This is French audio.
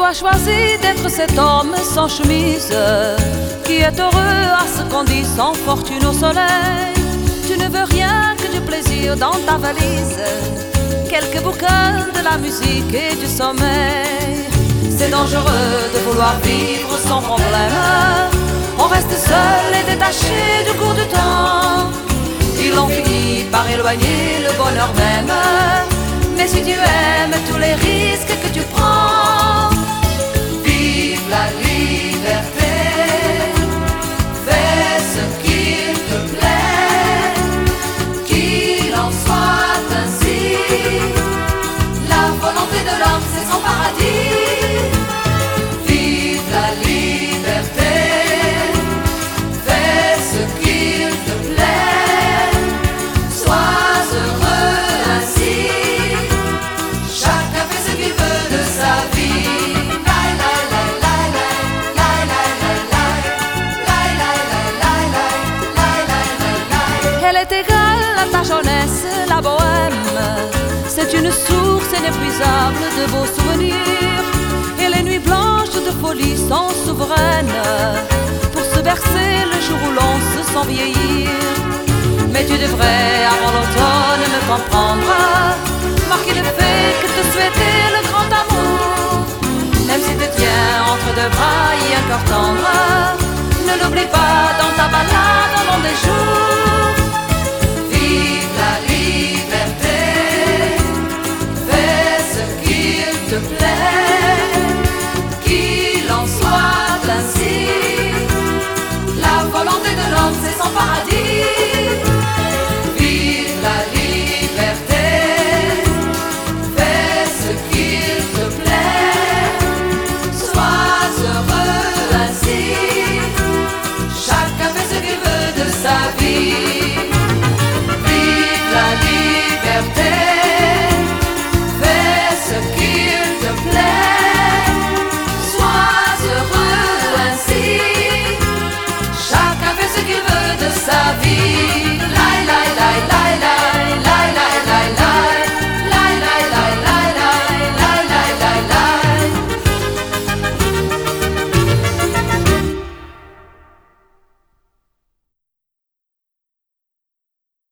as choisi d'être cet homme sans chemise, qui est heureux à ce qu'on dit sans fortune au soleil. Tu ne veux rien que du plaisir dans ta valise, quelques bouquins, de la musique et du sommeil. C'est dangereux de vouloir vivre sans problème. On reste seul et détaché du cours du temps. Ils ont fini par éloigner le bonheur même. Mais si tu aimes tous les risques que tu prends, vive la liberté, fais ce qu'il te plaît, qu'il en soit ainsi. La volonté de l'homme, c'est son paradis. Vive la liberté, fais ce qu'il te plaît, sois heureux ainsi. Chacun fait ce qu'il veut de sa vie. Elle est égale à ta jeunesse, la bohème. C'est une source inépuisable de beaux souvenirs. Et les nuits blanches de folie sont souveraines pour se bercer le jour où l'on se sent vieillir. Mais tu devrais avant l'automne me comprendre, marquer le fait que te souhaiter le grand amour, même si te tiens entre deux bras et un cœur tendre. Ne l'oublie pas dans ta balade au long des jours.